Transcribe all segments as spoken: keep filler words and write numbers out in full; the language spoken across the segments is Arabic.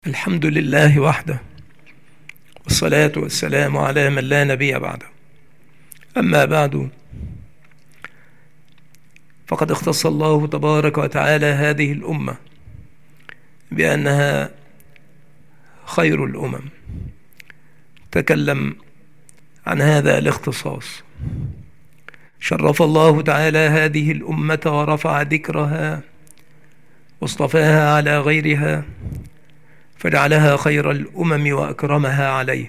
الحمد لله وحده، والصلاة والسلام على من لا نبي بعده. أما بعد، فقد اختص الله تبارك وتعالى هذه الأمة بأنها خير الأمم. تكلم عن هذا الاختصاص. شرف الله تعالى هذه الأمة ورفع ذكرها واصطفاها على غيرها، فجعلها خير الأمم وأكرمها عليه.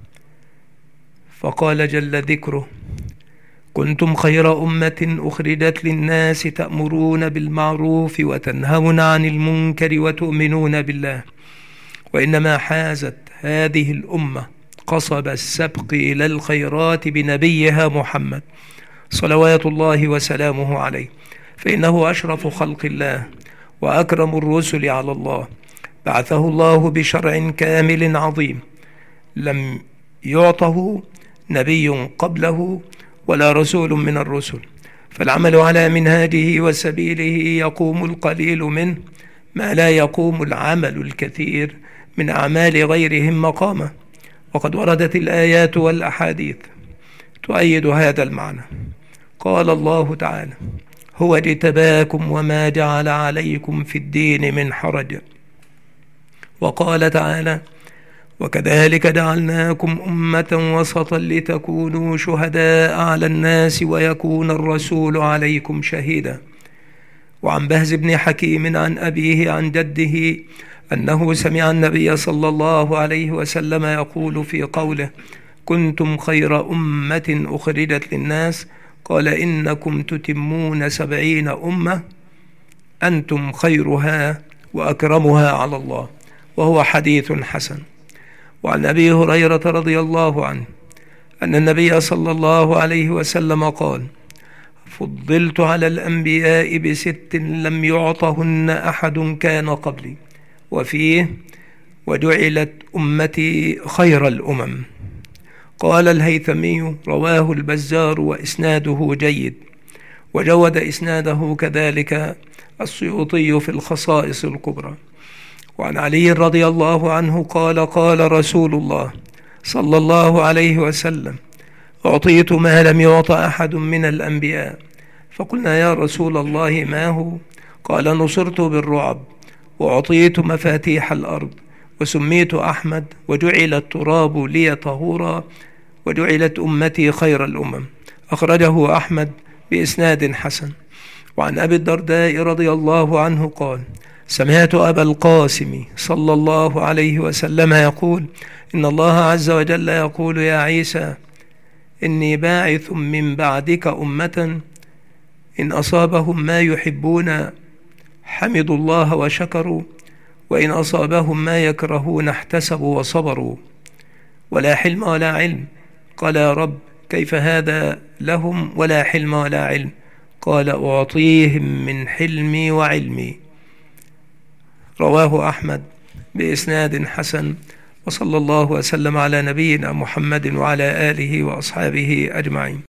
فقال جل ذكره: كنتم خير أمة أخرجت للناس تأمرون بالمعروف وتنهون عن المنكر وتؤمنون بالله. وإنما حازت هذه الأمة قصب السبق إلى الخيرات بنبيها محمد صلوات الله وسلامه عليه، فإنه أشرف خلق الله وأكرم الرسل على الله. بعثه الله بشرع كامل عظيم لم يعطه نبي قبله ولا رسول من الرسل، فالعمل على منهاجه وسبيله يقوم القليل منه ما لا يقوم العمل الكثير من أعمال غيرهم مقامه. وقد وردت الآيات والأحاديث تؤيد هذا المعنى. قال الله تعالى: هو اجتباكم وما جعل عليكم في الدين من حرج. وقال تعالى: وكذلك جعلناكم أمة وسطا لتكونوا شهداء على الناس ويكون الرسول عليكم شهيدا. وعن بهز بن حكيم عن أبيه عن جده أنه سمع النبي صلى الله عليه وسلم يقول في قوله: كنتم خير أمة أخرجت للناس، قال: إنكم تتمون سبعين أمة أنتم خيرها وأكرمها على الله. وهو حديث حسن. وعن أبي هريرة رضي الله عنه أن النبي صلى الله عليه وسلم قال: فضلت على الأنبياء بست لم يعطهن أحد كان قبلي، وفيه: وجعلت أمتي خير الأمم. قال الهيثمي: رواه البزار وإسناده جيد. وجود إسناده كذلك السيوطي في الخصائص الكبرى. وعن علي رضي الله عنه قال: قال رسول الله صلى الله عليه وسلم: أعطيت ما لم يعط أحد من الأنبياء. فقلنا: يا رسول الله ما هو؟ قال: نصرت بالرعب، وأعطيت مفاتيح الأرض، وسميت أحمد، وجعل التراب لي طهورا، وجعلت أمتي خير الأمم. أخرجه أحمد بإسناد حسن. وعن أبي الدرداء رضي الله عنه قال: سمعت أبا القاسم صلى الله عليه وسلم يقول: إن الله عز وجل يقول: يا عيسى إني باعث من بعدك أمة إن أصابهم ما يحبون حمدوا الله وشكروا، وإن أصابهم ما يكرهون احتسبوا وصبروا، ولا حلم ولا علم. قال: يا رب كيف هذا لهم ولا حلم ولا علم؟ قال: أعطيهم من حلمي وعلمي. رواه أحمد بإسناد حسن. وصلى الله وسلم على نبينا محمد وعلى آله وأصحابه أجمعين.